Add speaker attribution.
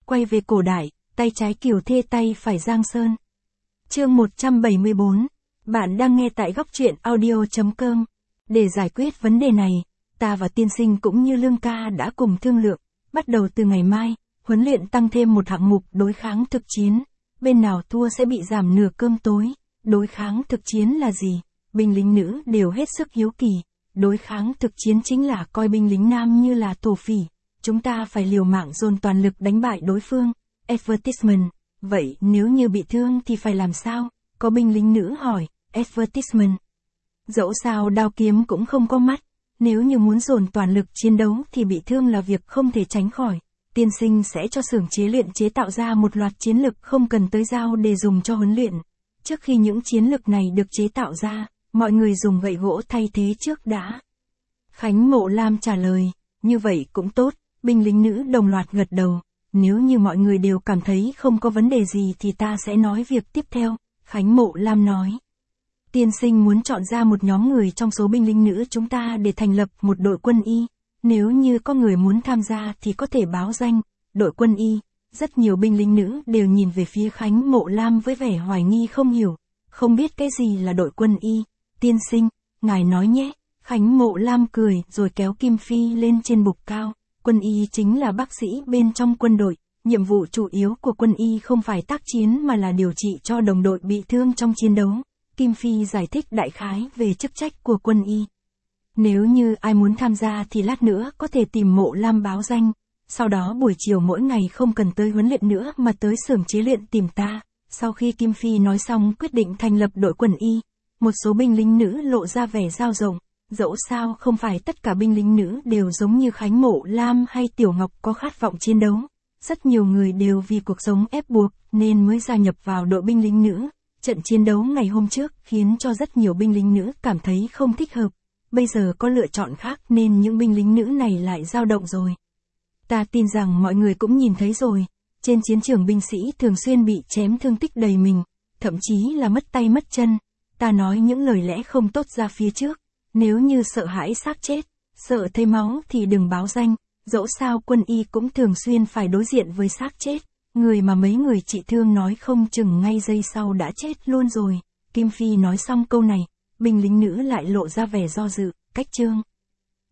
Speaker 1: quay về cổ đại, tay trái Kiều Thê tay phải Giang Sơn. Chương 174. Bạn đang nghe tại góc truyện audio.com. Để giải quyết vấn đề này, ta và tiên sinh cũng như Lương ca đã cùng thương lượng, bắt đầu từ ngày mai, huấn luyện tăng thêm một hạng mục đối kháng thực chiến. Bên nào thua sẽ bị giảm nửa cơm tối. Đối kháng thực chiến là gì? Binh lính nữ đều hết sức hiếu kỳ. Đối kháng thực chiến chính là coi binh lính nam như là thổ phỉ. Chúng ta phải liều mạng dồn toàn lực đánh bại đối phương. Advertisement. Vậy nếu như bị thương thì phải làm sao? Có binh lính nữ hỏi. Advertisement. Dẫu sao đao kiếm cũng không có mắt. Nếu như muốn dồn toàn lực chiến đấu thì bị thương là việc không thể tránh khỏi. Tiên sinh sẽ cho xưởng chế luyện chế tạo ra một loạt chiến lực không cần tới dao để dùng cho huấn luyện. Trước khi những chiến lực này được chế tạo ra, mọi người dùng gậy gỗ thay thế trước đã. Khánh Mộ Lam trả lời, như vậy cũng tốt, binh lính nữ đồng loạt gật đầu. Nếu như mọi người đều cảm thấy không có vấn đề gì thì ta sẽ nói việc tiếp theo, Khánh Mộ Lam nói. Tiên sinh muốn chọn ra một nhóm người trong số binh lính nữ chúng ta để thành lập một đội quân y. Nếu như có người muốn tham gia thì có thể báo danh, đội quân y. Rất nhiều binh lính nữ đều nhìn về phía Khánh Mộ Lam với vẻ hoài nghi không hiểu, không biết cái gì là đội quân y. Tiên sinh, ngài nói nhé. Khánh Mộ Lam cười rồi kéo Kim Phi lên trên bục cao. Quân y chính là bác sĩ bên trong quân đội. Nhiệm vụ chủ yếu của quân y không phải tác chiến mà là điều trị cho đồng đội bị thương trong chiến đấu. Kim Phi giải thích đại khái về chức trách của quân y. Nếu như ai muốn tham gia thì lát nữa có thể tìm Mộ Lam báo danh. Sau đó buổi chiều mỗi ngày không cần tới huấn luyện nữa mà tới xưởng chế luyện tìm ta. Sau khi Kim Phi nói xong quyết định thành lập đội quân y, một số binh lính nữ lộ ra vẻ dao rộng. Dẫu sao không phải tất cả binh lính nữ đều giống như Khánh Mộ Lam hay Tiểu Ngọc có khát vọng chiến đấu. Rất nhiều người đều vì cuộc sống ép buộc nên mới gia nhập vào đội binh lính nữ. Trận chiến đấu ngày hôm trước khiến cho rất nhiều binh lính nữ cảm thấy không thích hợp. Bây giờ có lựa chọn khác nên những binh lính nữ này lại dao động rồi. Ta tin rằng mọi người cũng nhìn thấy rồi. Trên chiến trường binh sĩ thường xuyên bị chém thương tích đầy mình, thậm chí là mất tay mất chân. Ta nói những lời lẽ không tốt ra phía trước. Nếu như sợ hãi xác chết, sợ thấy máu thì đừng báo danh. Dẫu sao quân y cũng thường xuyên phải đối diện với xác chết. Người mà mấy người trị thương nói không chừng ngay giây sau đã chết luôn rồi. Kim Phi nói xong câu này, binh lính nữ lại lộ ra vẻ do dự, cách chương.